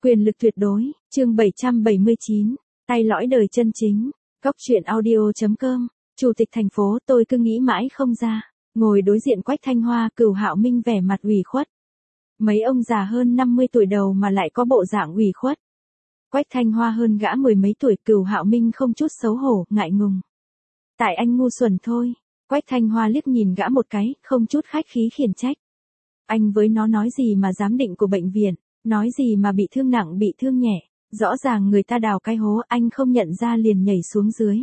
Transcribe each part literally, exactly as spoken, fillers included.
Quyền lực tuyệt đối, chương bảy trăm bảy mươi chín, tay lõi đời chân chính, Cóc truyện audio chấm com, Chủ tịch thành phố tôi cứ nghĩ mãi không ra, ngồi đối diện Quách Thanh Hoa, Cửu Hạo Minh vẻ mặt ủy khuất. Mấy ông già hơn năm mươi tuổi đầu mà lại có bộ dạng ủy khuất. Quách Thanh Hoa hơn gã mười mấy tuổi, Cửu Hạo Minh không chút xấu hổ, ngại ngùng. Tại anh ngu xuẩn thôi, Quách Thanh Hoa liếc nhìn gã một cái, không chút khách khí khiển trách. Anh với nó nói gì mà giám định của bệnh viện, nói gì mà bị thương nặng bị thương nhẹ, rõ ràng người ta đào cái hố anh không nhận ra liền nhảy xuống dưới.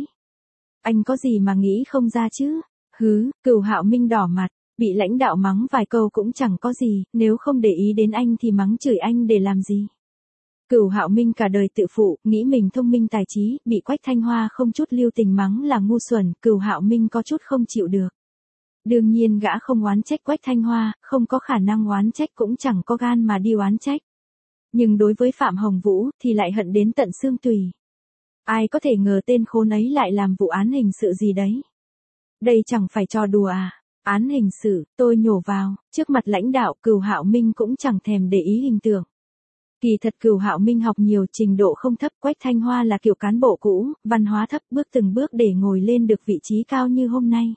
Anh có gì mà nghĩ không ra chứ? Hứ, Cửu Hạo Minh đỏ mặt, bị lãnh đạo mắng vài câu cũng chẳng có gì, nếu không để ý đến anh thì mắng chửi anh để làm gì? Cửu Hạo Minh cả đời tự phụ, nghĩ mình thông minh tài trí, bị Quách Thanh Hoa không chút lưu tình mắng là ngu xuẩn, Cửu Hạo Minh có chút không chịu được. Đương nhiên gã không oán trách Quách Thanh Hoa, không có khả năng oán trách cũng chẳng có gan mà đi oán trách. Nhưng đối với Phạm Hồng Vũ thì lại hận đến tận xương tùy. Ai có thể ngờ tên khốn ấy lại làm vụ án hình sự gì đấy? Đây chẳng phải trò đùa à? Án hình sự, tôi nhổ vào, trước mặt lãnh đạo Cửu Hạo Minh cũng chẳng thèm để ý hình tượng. Kỳ thật Cửu Hạo Minh học nhiều, trình độ không thấp, Quách Thanh Hoa là kiểu cán bộ cũ, văn hóa thấp, bước từng bước để ngồi lên được vị trí cao như hôm nay.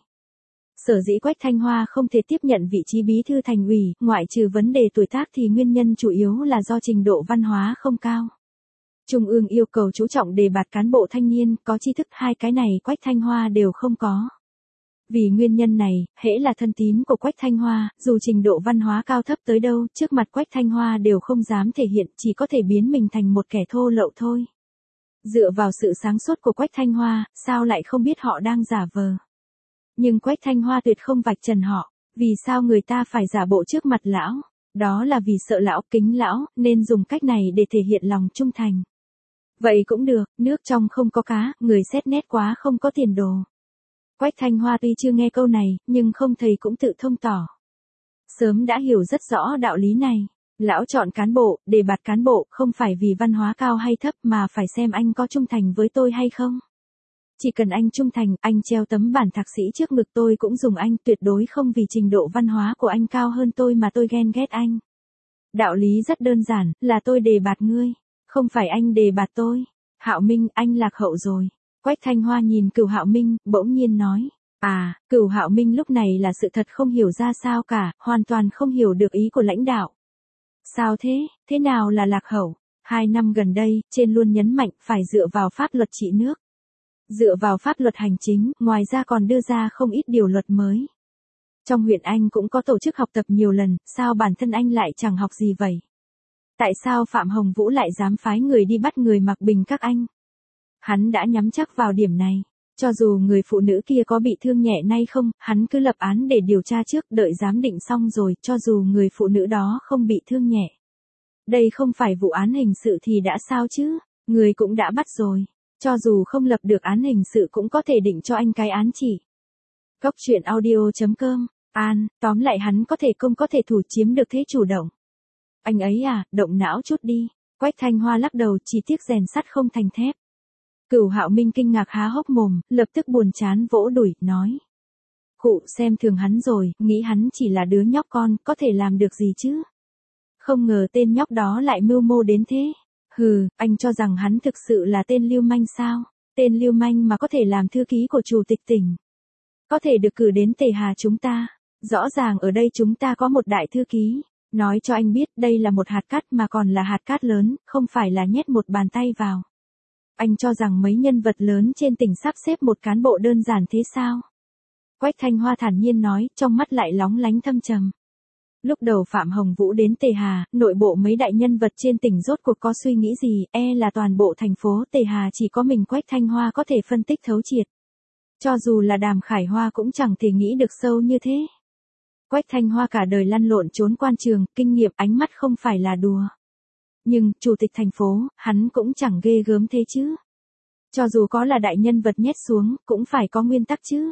Sở dĩ Quách Thanh Hoa không thể tiếp nhận vị trí bí thư thành ủy, ngoại trừ vấn đề tuổi tác thì nguyên nhân chủ yếu là do trình độ văn hóa không cao. Trung ương yêu cầu chú trọng đề bạt cán bộ thanh niên, có tri thức, hai cái này Quách Thanh Hoa đều không có. Vì nguyên nhân này, hễ là thân tín của Quách Thanh Hoa, dù trình độ văn hóa cao thấp tới đâu, trước mặt Quách Thanh Hoa đều không dám thể hiện, chỉ có thể biến mình thành một kẻ thô lậu thôi. Dựa vào sự sáng suốt của Quách Thanh Hoa, sao lại không biết họ đang giả vờ? Nhưng Quách Thanh Hoa tuyệt không vạch trần họ, vì sao người ta phải giả bộ trước mặt lão? Đó là vì sợ lão, kính lão, nên dùng cách này để thể hiện lòng trung thành. Vậy cũng được, nước trong không có cá, người xét nét quá không có tiền đồ. Quách Thanh Hoa tuy chưa nghe câu này, nhưng không thầy cũng tự thông tỏ. Sớm đã hiểu rất rõ đạo lý này. Lão chọn cán bộ, đề bạt cán bộ, không phải vì văn hóa cao hay thấp mà phải xem anh có trung thành với tôi hay không. Chỉ cần anh trung thành, anh treo tấm bản thạc sĩ trước ngực tôi cũng dùng anh, tuyệt đối không vì trình độ văn hóa của anh cao hơn tôi mà tôi ghen ghét anh. Đạo lý rất đơn giản, là tôi đề bạt ngươi, không phải anh đề bạt tôi. Hạo Minh, anh lạc hậu rồi. Quách Thanh Hoa nhìn Cửu Hạo Minh, bỗng nhiên nói. À, Cửu Hạo Minh lúc này là sự thật không hiểu ra sao cả, hoàn toàn không hiểu được ý của lãnh đạo. Sao thế, thế nào là lạc hậu? Hai năm gần đây, trên luôn nhấn mạnh phải dựa vào pháp luật trị nước. Dựa vào pháp luật hành chính, ngoài ra còn đưa ra không ít điều luật mới. Trong huyện anh cũng có tổ chức học tập nhiều lần, sao bản thân anh lại chẳng học gì vậy? Tại sao Phạm Hồng Vũ lại dám phái người đi bắt người mặc bình các anh? Hắn đã nhắm chắc vào điểm này. Cho dù người phụ nữ kia có bị thương nhẹ nay không, hắn cứ lập án để điều tra trước, đợi giám định xong rồi, cho dù người phụ nữ đó không bị thương nhẹ. Đây không phải vụ án hình sự thì đã sao chứ? Người cũng đã bắt rồi. Cho dù không lập được án hình sự cũng có thể định cho anh cái án chỉ. Cóc truyện audio chấm com, An, tóm lại hắn có thể công có thể thủ, chiếm được thế chủ động. Anh ấy à, động não chút đi. Quách Thanh Hoa lắc đầu, chỉ tiếc rèn sắt không thành thép. Cửu Hạo Minh kinh ngạc há hốc mồm, lập tức buồn chán vỗ đùi, nói. Cụ xem thường hắn rồi, nghĩ hắn chỉ là đứa nhóc con, có thể làm được gì chứ? Không ngờ tên nhóc đó lại mưu mô đến thế. Hừ, anh cho rằng hắn thực sự là tên lưu manh sao? Tên lưu manh mà có thể làm thư ký của chủ tịch tỉnh. Có thể được cử đến Tề Hà chúng ta. Rõ ràng ở đây chúng ta có một đại thư ký. Nói cho anh biết đây là một hạt cát mà còn là hạt cát lớn, không phải là nhét một bàn tay vào. Anh cho rằng mấy nhân vật lớn trên tỉnh sắp xếp một cán bộ đơn giản thế sao? Quách Thanh Hoa thản nhiên nói, trong mắt lại lóng lánh thâm trầm. Lúc đầu Phạm Hồng Vũ đến Tề Hà, nội bộ mấy đại nhân vật trên tỉnh rốt cuộc có suy nghĩ gì, e là toàn bộ thành phố Tề Hà chỉ có mình Quách Thanh Hoa có thể phân tích thấu triệt. Cho dù là Đàm Khải Hoa cũng chẳng thể nghĩ được sâu như thế. Quách Thanh Hoa cả đời lăn lộn trốn quan trường, kinh nghiệm ánh mắt không phải là đùa. Nhưng, chủ tịch thành phố, hắn cũng chẳng ghê gớm thế chứ. Cho dù có là đại nhân vật nhét xuống, cũng phải có nguyên tắc chứ.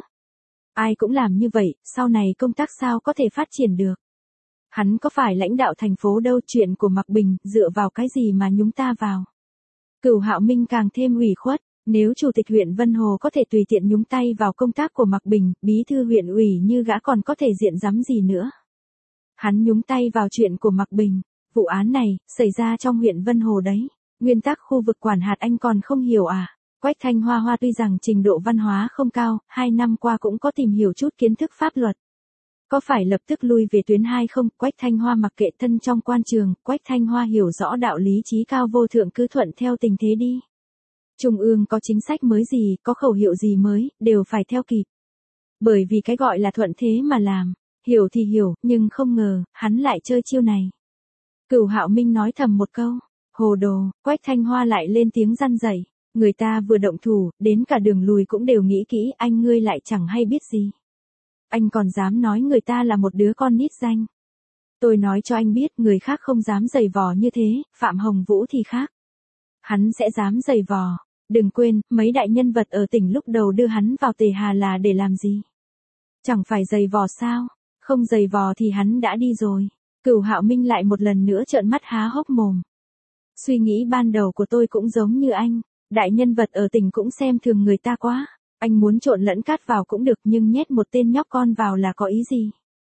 Ai cũng làm như vậy, sau này công tác sao có thể phát triển được. Hắn có phải lãnh đạo thành phố đâu, chuyện của Mạc Bình, dựa vào cái gì mà nhúng ta vào. Cửu Hạo Minh càng thêm ủy khuất, nếu chủ tịch huyện Vân Hồ có thể tùy tiện nhúng tay vào công tác của Mạc Bình, bí thư huyện ủy như gã còn có thể diện rắm gì nữa. Hắn nhúng tay vào chuyện của Mạc Bình, vụ án này, xảy ra trong huyện Vân Hồ đấy. Nguyên tắc khu vực quản hạt anh còn không hiểu à? Quách Thanh Hoa Hoa tuy rằng trình độ văn hóa không cao, hai năm qua cũng có tìm hiểu chút kiến thức pháp luật. Có phải lập tức lui về tuyến hai không? Quách Thanh Hoa mặc kệ thân trong quan trường, Quách Thanh Hoa hiểu rõ đạo lý trí cao vô thượng, cứ thuận theo tình thế đi. Trung ương có chính sách mới gì, có khẩu hiệu gì mới, đều phải theo kịp. Bởi vì cái gọi là thuận thế mà làm, hiểu thì hiểu, nhưng không ngờ, hắn lại chơi chiêu này. Cửu Hạo Minh nói thầm một câu, hồ đồ, Quách Thanh Hoa lại lên tiếng răn dạy, người ta vừa động thủ, đến cả đường lùi cũng đều nghĩ kỹ, anh ngươi lại chẳng hay biết gì. Anh còn dám nói người ta là một đứa con nít danh. Tôi nói cho anh biết, người khác không dám giày vò như thế, Phạm Hồng Vũ thì khác. Hắn sẽ dám giày vò. Đừng quên, mấy đại nhân vật ở tỉnh lúc đầu đưa hắn vào Tề Hà là để làm gì? Chẳng phải giày vò sao? Không giày vò thì hắn đã đi rồi. Cửu Hạo Minh lại một lần nữa trợn mắt há hốc mồm. Suy nghĩ ban đầu của tôi cũng giống như anh. Đại nhân vật ở tỉnh cũng xem thường người ta quá. Anh muốn trộn lẫn cát vào cũng được, nhưng nhét một tên nhóc con vào là có ý gì?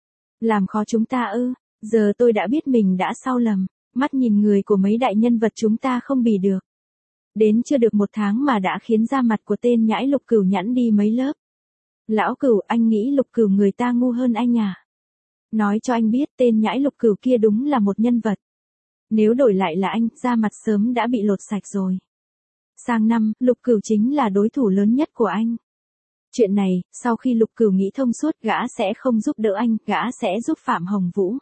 Làm khó chúng ta ư? Giờ tôi đã biết mình đã sai lầm. Mắt nhìn người của mấy đại nhân vật chúng ta không bì được. Đến chưa được một tháng mà đã khiến da mặt của tên nhãi Lục Cửu nhẵn đi mấy lớp. Lão Cửu, anh nghĩ Lục Cửu người ta ngu hơn anh à? Nói cho anh biết, tên nhãi Lục Cửu kia đúng là một nhân vật. Nếu đổi lại là anh, da mặt sớm đã bị lột sạch rồi. Sang năm, Lục Cửu chính là đối thủ lớn nhất của anh. Chuyện này, sau khi Lục Cửu nghĩ thông suốt, gã sẽ không giúp đỡ anh, gã sẽ giúp Phạm Hồng Vũ.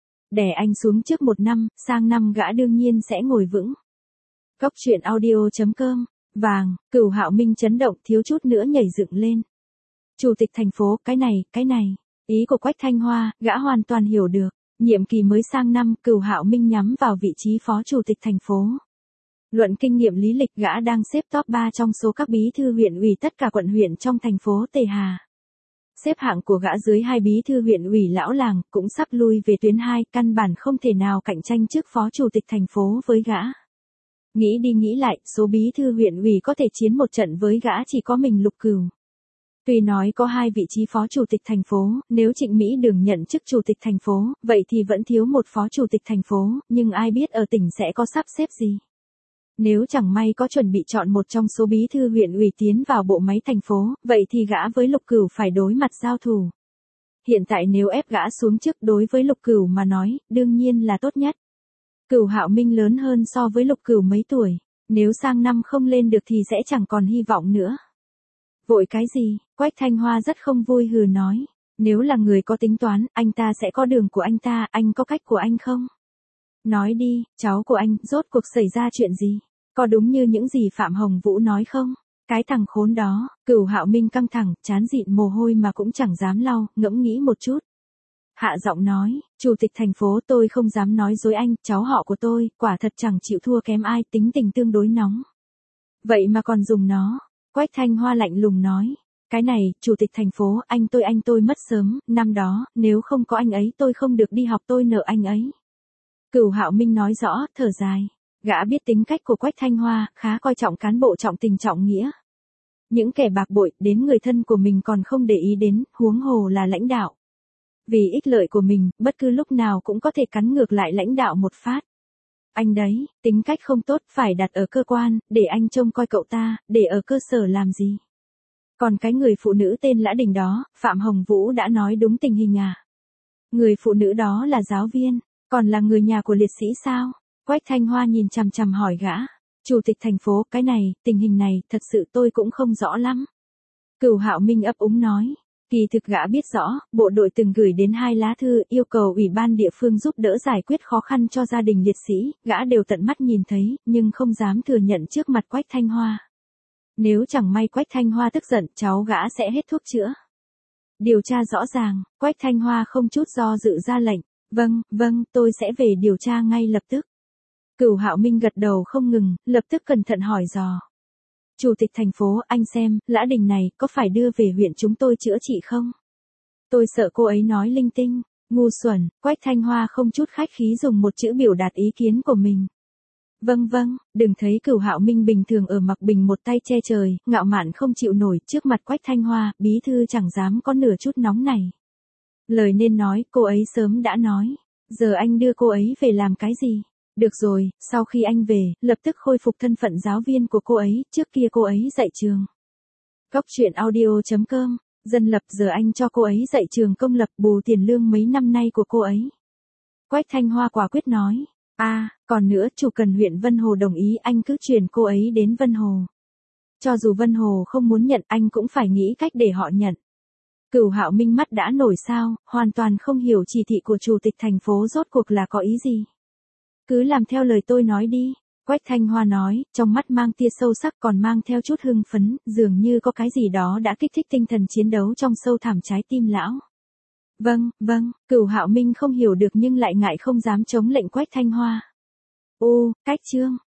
Đè anh xuống trước một năm, sang năm gã đương nhiên sẽ ngồi vững. Góc truyện audio chấm com, vàng, Cửu Hạo Minh chấn động thiếu chút nữa nhảy dựng lên. Chủ tịch thành phố, cái này, cái này, ý của Quách Thanh Hoa, gã hoàn toàn hiểu được. Nhiệm kỳ mới sang năm, Cửu Hạo Minh nhắm vào vị trí phó chủ tịch thành phố. Luận kinh nghiệm lý lịch, gã đang xếp top ba trong số các bí thư huyện ủy tất cả quận huyện trong thành phố Tề Hà. Xếp hạng của gã dưới hai bí thư huyện ủy lão làng, cũng sắp lui về tuyến hai, căn bản không thể nào cạnh tranh chức phó chủ tịch thành phố với gã. Nghĩ đi nghĩ lại, số bí thư huyện ủy có thể chiến một trận với gã chỉ có mình Lục Cửu. Tuy nói có hai vị trí phó chủ tịch thành phố, nếu Trịnh Mỹ Đường nhận chức chủ tịch thành phố, vậy thì vẫn thiếu một phó chủ tịch thành phố, nhưng ai biết ở tỉnh sẽ có sắp xếp gì. Nếu chẳng may có chuẩn bị chọn một trong số bí thư huyện ủy tiến vào bộ máy thành phố, vậy thì gã với Lục Cửu phải đối mặt giao thủ. Hiện tại nếu ép gã xuống trước đối với Lục Cửu mà nói, đương nhiên là tốt nhất. Cửu Hạo Minh lớn hơn so với Lục Cửu mấy tuổi, nếu sang năm không lên được thì sẽ chẳng còn hy vọng nữa. Vội cái gì? Quách Thanh Hoa rất không vui hừ nói, nếu là người có tính toán, anh ta sẽ có đường của anh ta, anh có cách của anh không? Nói đi, cháu của anh, rốt cuộc xảy ra chuyện gì? Có đúng như những gì Phạm Hồng Vũ nói không? Cái thằng khốn đó. Cửu Hạo Minh căng thẳng, trán dịn mồ hôi mà cũng chẳng dám lau, ngẫm nghĩ một chút. Hạ giọng nói, chủ tịch thành phố, tôi không dám nói dối anh, cháu họ của tôi, quả thật chẳng chịu thua kém ai, tính tình tương đối nóng. Vậy mà còn dùng nó. Quách Thanh Hoa lạnh lùng nói, cái này, chủ tịch thành phố, anh tôi anh tôi mất sớm, năm đó, nếu không có anh ấy tôi không được đi học, tôi nợ anh ấy. Cửu Hạo Minh nói rõ, thở dài. Gã biết tính cách của Quách Thanh Hoa, khá coi trọng cán bộ, trọng tình trọng nghĩa. Những kẻ bạc bội, đến người thân của mình còn không để ý đến, huống hồ là lãnh đạo. Vì ích lợi của mình, bất cứ lúc nào cũng có thể cắn ngược lại lãnh đạo một phát. Anh đấy, tính cách không tốt, phải đặt ở cơ quan, để anh trông coi cậu ta, để ở cơ sở làm gì. Còn cái người phụ nữ tên Lã Đình đó, Phạm Hồng Vũ đã nói đúng tình hình à? Người phụ nữ đó là giáo viên, còn là người nhà của liệt sĩ sao? Quách Thanh Hoa nhìn chằm chằm hỏi gã. Chủ tịch thành phố, cái này, tình hình này, thật sự tôi cũng không rõ lắm. Cửu Hạo Minh ấp úng nói. Kỳ thực gã biết rõ, bộ đội từng gửi đến hai lá thư yêu cầu ủy ban địa phương giúp đỡ giải quyết khó khăn cho gia đình liệt sĩ, gã đều tận mắt nhìn thấy, nhưng không dám thừa nhận trước mặt Quách Thanh Hoa. Nếu chẳng may Quách Thanh Hoa tức giận, cháu gã sẽ hết thuốc chữa. Điều tra rõ ràng, Quách Thanh Hoa không chút do dự ra lệnh. Vâng, vâng, tôi sẽ về điều tra ngay lập tức. Cửu Hạo Minh gật đầu không ngừng, lập tức cẩn thận hỏi dò. Chủ tịch thành phố, anh xem, Lã Đình này, có phải đưa về huyện chúng tôi chữa trị không? Tôi sợ cô ấy nói linh tinh, ngu xuẩn, Quách Thanh Hoa không chút khách khí dùng một chữ biểu đạt ý kiến của mình. Vâng vâng, đừng thấy Cửu Hạo Minh bình thường ở mặc bình một tay che trời, ngạo mạn không chịu nổi, trước mặt Quách Thanh Hoa, bí thư chẳng dám có nửa chút nóng này. Lời nên nói, cô ấy sớm đã nói. Giờ anh đưa cô ấy về làm cái gì? Được rồi, sau khi anh về, lập tức khôi phục thân phận giáo viên của cô ấy, trước kia cô ấy dạy trường. Cóc truyện audio chấm com, dân lập giờ anh cho cô ấy dạy trường công lập bù tiền lương mấy năm nay của cô ấy. Quách Thanh Hoa quả quyết nói. À, còn nữa, chủ cần huyện Vân Hồ đồng ý anh cứ chuyển cô ấy đến Vân Hồ. Cho dù Vân Hồ không muốn nhận anh cũng phải nghĩ cách để họ nhận. Cửu Hạo Minh mắt đã nổi sao, hoàn toàn không hiểu chỉ thị của chủ tịch thành phố rốt cuộc là có ý gì. Cứ làm theo lời tôi nói đi, Quách Thanh Hoa nói, trong mắt mang tia sâu sắc còn mang theo chút hưng phấn, dường như có cái gì đó đã kích thích tinh thần chiến đấu trong sâu thẳm trái tim lão. Vâng, vâng, Cửu Hạo Minh không hiểu được nhưng lại ngại không dám chống lệnh Quách Thanh Hoa. Ô, cách chương.